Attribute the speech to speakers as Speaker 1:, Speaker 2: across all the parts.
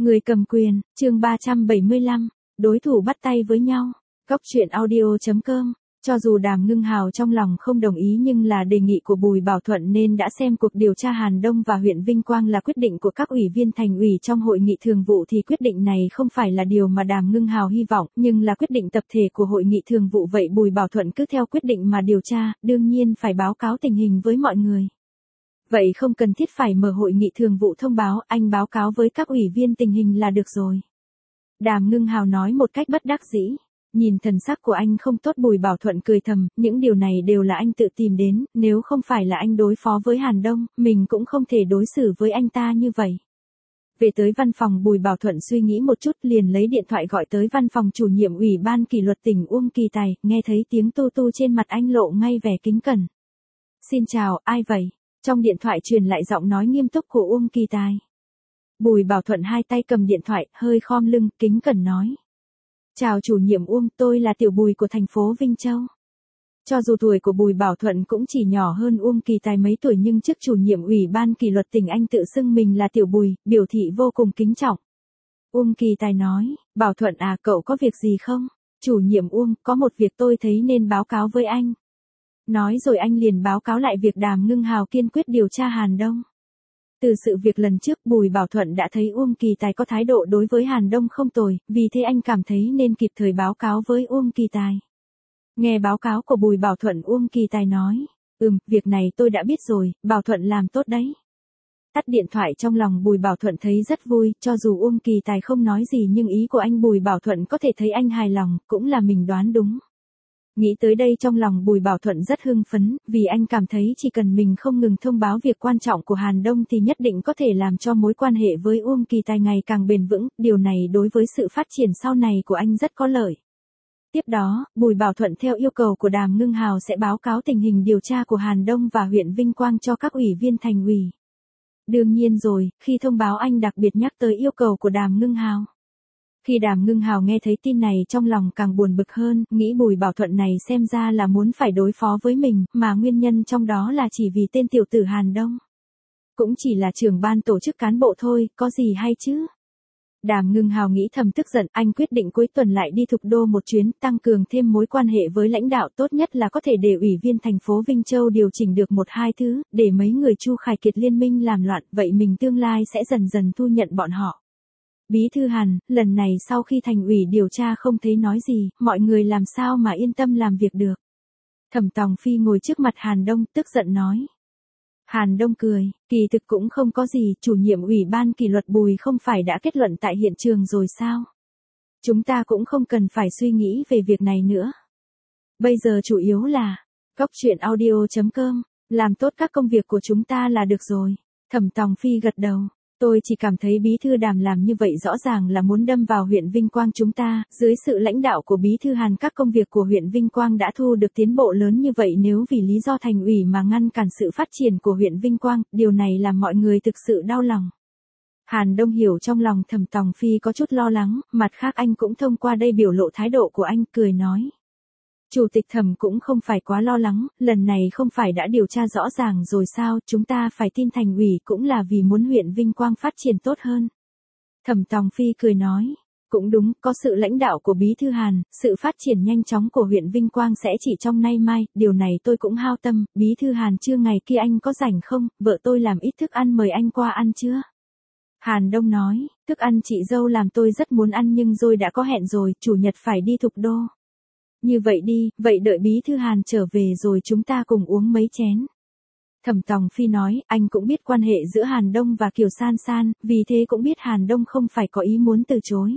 Speaker 1: Người cầm quyền, chương 375, đối thủ bắt tay với nhau. Góc truyện audio.com. Cho dù Đàm Ngưng Hào trong lòng không đồng ý nhưng là đề nghị của Bùi Bảo Thuận nên đã xem cuộc điều tra Hàn Đông và huyện Vinh Quang là quyết định của các ủy viên thành ủy trong hội nghị thường vụ thì quyết định này không phải là điều mà Đàm Ngưng Hào hy vọng, nhưng là quyết định tập thể của hội nghị thường vụ vậy Bùi Bảo Thuận cứ theo quyết định mà điều tra, đương nhiên phải báo cáo tình hình với mọi người. Vậy không cần thiết phải mở hội nghị thường vụ thông báo, anh báo cáo với các ủy viên tình hình là được rồi. Đàm Ngưng Hào nói một cách bất đắc dĩ. Nhìn thần sắc của anh không tốt Bùi Bảo Thuận cười thầm, những điều này đều là anh tự tìm đến, nếu không phải là anh đối phó với Hàn Đông, mình cũng không thể đối xử với anh ta như vậy. Về tới văn phòng Bùi Bảo Thuận suy nghĩ một chút liền lấy điện thoại gọi tới văn phòng chủ nhiệm Ủy ban kỷ luật tỉnh Uông Kỳ Tài, nghe thấy tiếng tu tu trên mặt anh lộ ngay vẻ kính cẩn. Xin chào, ai vậy? Trong điện thoại truyền lại giọng nói nghiêm túc của Uông Kỳ Tài. Bùi Bảo Thuận hai tay cầm điện thoại, hơi khom lưng, kính cẩn nói. Chào chủ nhiệm Uông, tôi là Tiểu Bùi của thành phố Vinh Châu. Cho dù tuổi của Bùi Bảo Thuận cũng chỉ nhỏ hơn Uông Kỳ Tài mấy tuổi nhưng trước chủ nhiệm Ủy ban kỷ luật tỉnh anh tự xưng mình là Tiểu Bùi, biểu thị vô cùng kính trọng. Uông Kỳ Tài nói, Bảo Thuận à, cậu có việc gì không? Chủ nhiệm Uông, có một việc tôi thấy nên báo cáo với anh. Nói rồi anh liền báo cáo lại việc Đàm Ngưng Hào kiên quyết điều tra Hàn Đông. Từ sự việc lần trước Bùi Bảo Thuận đã thấy Uông Kỳ Tài có thái độ đối với Hàn Đông không tồi, vì thế anh cảm thấy nên kịp thời báo cáo với Uông Kỳ Tài. Nghe báo cáo của Bùi Bảo Thuận Uông Kỳ Tài nói, việc này tôi đã biết rồi, Bảo Thuận làm tốt đấy. Tắt điện thoại trong lòng Bùi Bảo Thuận thấy rất vui, cho dù Uông Kỳ Tài không nói gì nhưng ý của anh Bùi Bảo Thuận có thể thấy anh hài lòng, cũng là mình đoán đúng. Nghĩ tới đây trong lòng Bùi Bảo Thuận rất hưng phấn, vì anh cảm thấy chỉ cần mình không ngừng thông báo việc quan trọng của Hàn Đông thì nhất định có thể làm cho mối quan hệ với Uông Kỳ Tài ngày càng bền vững, điều này đối với sự phát triển sau này của anh rất có lợi. Tiếp đó, Bùi Bảo Thuận theo yêu cầu của Đàm Ngưng Hào sẽ báo cáo tình hình điều tra của Hàn Đông và huyện Vinh Quang cho các ủy viên thành ủy. Đương nhiên rồi, khi thông báo anh đặc biệt nhắc tới yêu cầu của Đàm Ngưng Hào. Khi Đàm Ngưng Hào nghe thấy tin này trong lòng càng buồn bực hơn, nghĩ Bùi Bảo Thuận này xem ra là muốn phải đối phó với mình, mà nguyên nhân trong đó là chỉ vì tên tiểu tử Hàn Đông. Cũng chỉ là trưởng ban tổ chức cán bộ thôi, có gì hay chứ? Đàm Ngưng Hào nghĩ thầm tức giận, anh quyết định cuối tuần lại đi Thục Đô một chuyến, tăng cường thêm mối quan hệ với lãnh đạo, tốt nhất là có thể để ủy viên thành phố Vinh Châu điều chỉnh được một hai thứ, để mấy người Chu Khải Kiệt liên minh làm loạn, vậy mình tương lai sẽ dần dần thu nhận bọn họ. Bí thư Hàn, lần này sau khi thành ủy điều tra không thấy nói gì, mọi người làm sao mà yên tâm làm việc được. Thẩm Tòng Phi ngồi trước mặt Hàn Đông, tức giận nói. Hàn Đông cười, kỳ thực cũng không có gì, chủ nhiệm ủy ban kỷ luật Bùi không phải đã kết luận tại hiện trường rồi sao? Chúng ta cũng không cần phải suy nghĩ về việc này nữa. Bây giờ chủ yếu là, góc truyện audio.com, làm tốt các công việc của chúng ta là được rồi. Thẩm Tòng Phi gật đầu. Tôi chỉ cảm thấy bí thư Đàm làm như vậy rõ ràng là muốn đâm vào huyện Vinh Quang chúng ta, dưới sự lãnh đạo của bí thư Hàn các công việc của huyện Vinh Quang đã thu được tiến bộ lớn như vậy nếu vì lý do thành ủy mà ngăn cản sự phát triển của huyện Vinh Quang, điều này làm mọi người thực sự đau lòng. Hàn Đông hiểu trong lòng Thẩm Tòng Phi có chút lo lắng, mặt khác anh cũng thông qua đây biểu lộ thái độ của anh, cười nói. Chủ tịch Thẩm cũng không phải quá lo lắng, lần này không phải đã điều tra rõ ràng rồi sao, chúng ta phải tin thành ủy cũng là vì muốn huyện Vinh Quang phát triển tốt hơn. Thẩm Tòng Phi cười nói, cũng đúng, có sự lãnh đạo của Bí thư Hàn, sự phát triển nhanh chóng của huyện Vinh Quang sẽ chỉ trong nay mai, điều này tôi cũng hao tâm, Bí thư Hàn trưa ngày kia anh có rảnh không, vợ tôi làm ít thức ăn mời anh qua ăn chưa? Hàn Đông nói, thức ăn chị dâu làm tôi rất muốn ăn nhưng rồi đã có hẹn rồi, chủ nhật phải đi Thục Đô. Như vậy đi, vậy đợi Bí thư Hàn trở về rồi chúng ta cùng uống mấy chén. Thẩm Tòng Phi nói, anh cũng biết quan hệ giữa Hàn Đông và Kiều San San, vì thế cũng biết Hàn Đông không phải có ý muốn từ chối.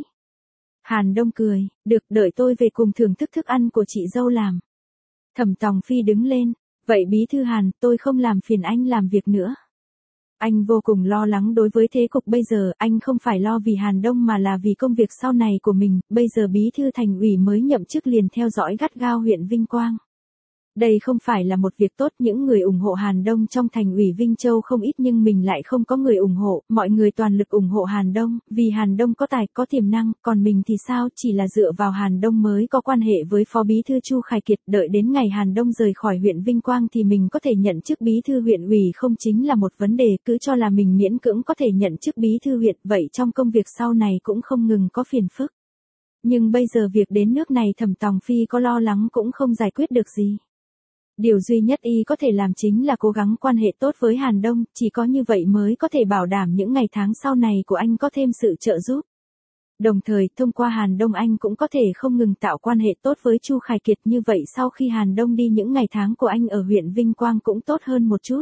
Speaker 1: Hàn Đông cười, được, đợi tôi về cùng thưởng thức thức ăn của chị dâu làm. Thẩm Tòng Phi đứng lên, vậy Bí thư Hàn, tôi không làm phiền anh làm việc nữa. Anh vô cùng lo lắng đối với thế cục bây giờ, anh không phải lo vì Hàn Đông mà là vì công việc sau này của mình, bây giờ bí thư thành ủy mới nhậm chức liền theo dõi gắt gao huyện Vinh Quang. Đây không phải là một việc tốt, những người ủng hộ Hàn Đông trong thành ủy Vinh Châu không ít nhưng mình lại không có người ủng hộ, mọi người toàn lực ủng hộ Hàn Đông, vì Hàn Đông có tài, có tiềm năng, còn mình thì sao, chỉ là dựa vào Hàn Đông mới có quan hệ với Phó Bí thư Chu Khải Kiệt, đợi đến ngày Hàn Đông rời khỏi huyện Vinh Quang thì mình có thể nhận chức Bí thư huyện ủy không chính là một vấn đề, cứ cho là mình miễn cưỡng có thể nhận chức Bí thư huyện, vậy trong công việc sau này cũng không ngừng có phiền phức. Nhưng bây giờ việc đến nước này Thẩm Tòng Phi có lo lắng cũng không giải quyết được gì. Điều duy nhất y có thể làm chính là cố gắng quan hệ tốt với Hàn Đông, chỉ có như vậy mới có thể bảo đảm những ngày tháng sau này của anh có thêm sự trợ giúp. Đồng thời, thông qua Hàn Đông anh cũng có thể không ngừng tạo quan hệ tốt với Chu Khải Kiệt, như vậy sau khi Hàn Đông đi những ngày tháng của anh ở huyện Vinh Quang cũng tốt hơn một chút.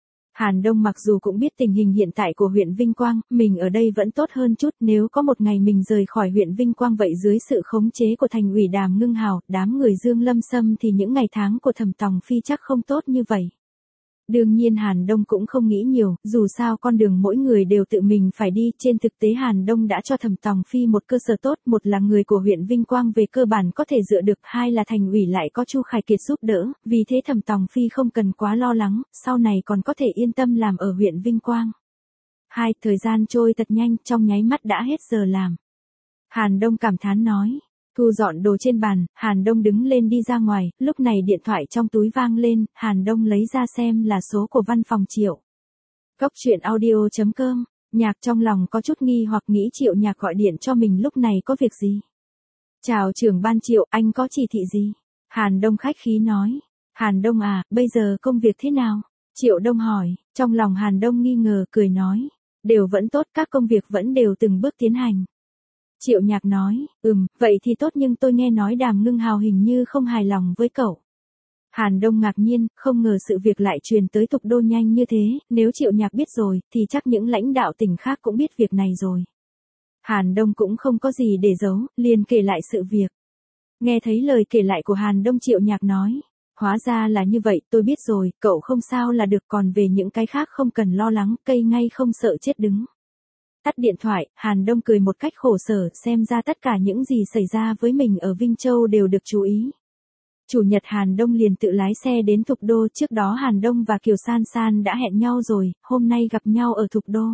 Speaker 1: Hàn Đông mặc dù cũng biết tình hình hiện tại của huyện Vinh Quang, mình ở đây vẫn tốt hơn chút, nếu có một ngày mình rời khỏi huyện Vinh Quang vậy dưới sự khống chế của thành ủy Đàm Ngưng Hào, đám người Dương Lâm Sâm thì những ngày tháng của Thẩm Tòng Phi chắc không tốt như vậy. Đương nhiên Hàn Đông cũng không nghĩ nhiều, dù sao con đường mỗi người đều tự mình phải đi, trên thực tế Hàn Đông đã cho Thẩm Tòng Phi một cơ sở tốt, một là người của huyện Vinh Quang về cơ bản có thể dựa được, hai là thành ủy lại có Chu Khải Kiệt giúp đỡ, vì thế Thẩm Tòng Phi không cần quá lo lắng, sau này còn có thể yên tâm làm ở huyện Vinh Quang. Thời gian trôi thật nhanh, trong nháy mắt đã hết giờ làm. Hàn Đông cảm thán nói. Thu dọn đồ trên bàn, Hàn Đông đứng lên đi ra ngoài, lúc này điện thoại trong túi vang lên, Hàn Đông lấy ra xem là số của văn phòng Triệu. Cốc truyện audio.com, Nhạc trong lòng có chút nghi hoặc nghĩ Triệu Nhạc gọi điện cho mình lúc này có việc gì. Chào trưởng ban Triệu, anh có chỉ thị gì? Hàn Đông khách khí nói. Hàn Đông à, bây giờ công việc thế nào? Triệu Đông hỏi, trong lòng Hàn Đông nghi ngờ cười nói. Đều vẫn tốt, các công việc vẫn đều từng bước tiến hành. Triệu Nhạc nói, vậy thì tốt nhưng tôi nghe nói Đàm Ngưng Hào hình như không hài lòng với cậu. Hàn Đông ngạc nhiên, không ngờ sự việc lại truyền tới Tục Đô nhanh như thế, nếu Triệu Nhạc biết rồi, thì chắc những lãnh đạo tỉnh khác cũng biết việc này rồi. Hàn Đông cũng không có gì để giấu, liền kể lại sự việc. Nghe thấy lời kể lại của Hàn Đông, Triệu Nhạc nói, hóa ra là như vậy, tôi biết rồi, cậu không sao là được, còn về những cái khác không cần lo lắng, cây ngay không sợ chết đứng. Tắt điện thoại, Hàn Đông cười một cách khổ sở, xem ra tất cả những gì xảy ra với mình ở Vinh Châu đều được chú ý. Chủ nhật Hàn Đông liền tự lái xe đến Thục Đô, trước đó Hàn Đông và Kiều San San đã hẹn nhau rồi, hôm nay gặp nhau ở Thục Đô.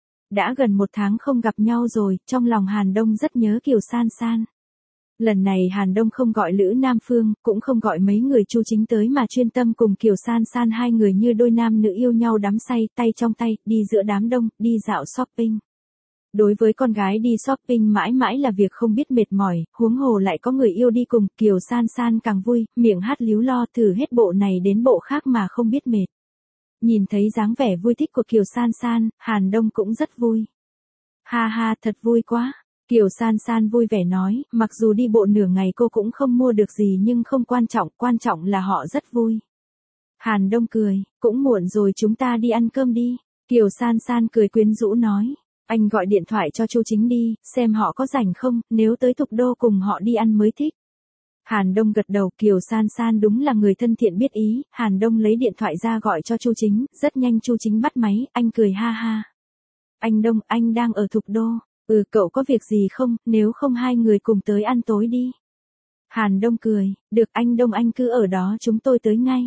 Speaker 1: Đã gần 1 tháng không gặp nhau rồi, trong lòng Hàn Đông rất nhớ Kiều San San. Lần này Hàn Đông không gọi Lữ Nam Phương, cũng không gọi mấy người Chu Chính tới mà chuyên tâm cùng Kiều San San, hai người như đôi nam nữ yêu nhau đắm say, tay trong tay, đi giữa đám đông, đi dạo shopping. Đối với con gái đi shopping mãi mãi là việc không biết mệt mỏi, huống hồ lại có người yêu đi cùng, Kiều San San càng vui, miệng hát líu lo thử hết bộ này đến bộ khác mà không biết mệt. Nhìn thấy dáng vẻ vui thích của Kiều San San, Hàn Đông cũng rất vui. Ha ha, thật vui quá. Kiều San San vui vẻ nói, mặc dù đi bộ nửa ngày cô cũng không mua được gì nhưng không quan trọng là họ rất vui. Hàn Đông cười, cũng muộn rồi chúng ta đi ăn cơm đi. Kiều San San cười quyến rũ nói. Anh gọi điện thoại cho Chu Chính đi, xem họ có rảnh không, nếu tới Thục Đô cùng họ đi ăn mới thích. Hàn Đông gật đầu, Kiều San San đúng là người thân thiện biết ý, Hàn Đông lấy điện thoại ra gọi cho Chu Chính, rất nhanh Chu Chính bắt máy, anh cười ha ha. Anh Đông, anh đang ở Thục Đô, cậu có việc gì không, nếu không hai người cùng tới ăn tối đi. Hàn Đông cười, được anh Đông anh cứ ở đó chúng tôi tới ngay.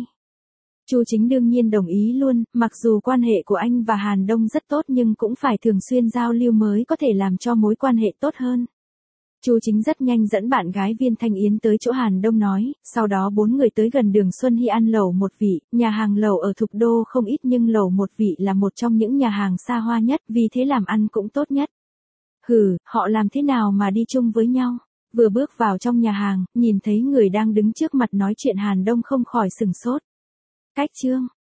Speaker 1: Chu Chính đương nhiên đồng ý luôn, mặc dù quan hệ của anh và Hàn Đông rất tốt nhưng cũng phải thường xuyên giao lưu mới có thể làm cho mối quan hệ tốt hơn. Chu Chính rất nhanh dẫn bạn gái Viên Thanh Yến tới chỗ Hàn Đông nói, sau đó 4 người tới gần đường Xuân Hy ăn lẩu một vị, nhà hàng lẩu ở Thục Đô không ít nhưng lẩu một vị là một trong những nhà hàng xa hoa nhất, vì thế làm ăn cũng tốt nhất. Họ làm thế nào mà đi chung với nhau? Vừa bước vào trong nhà hàng, nhìn thấy người đang đứng trước mặt nói chuyện Hàn Đông không khỏi sửng sốt. Cách Trương,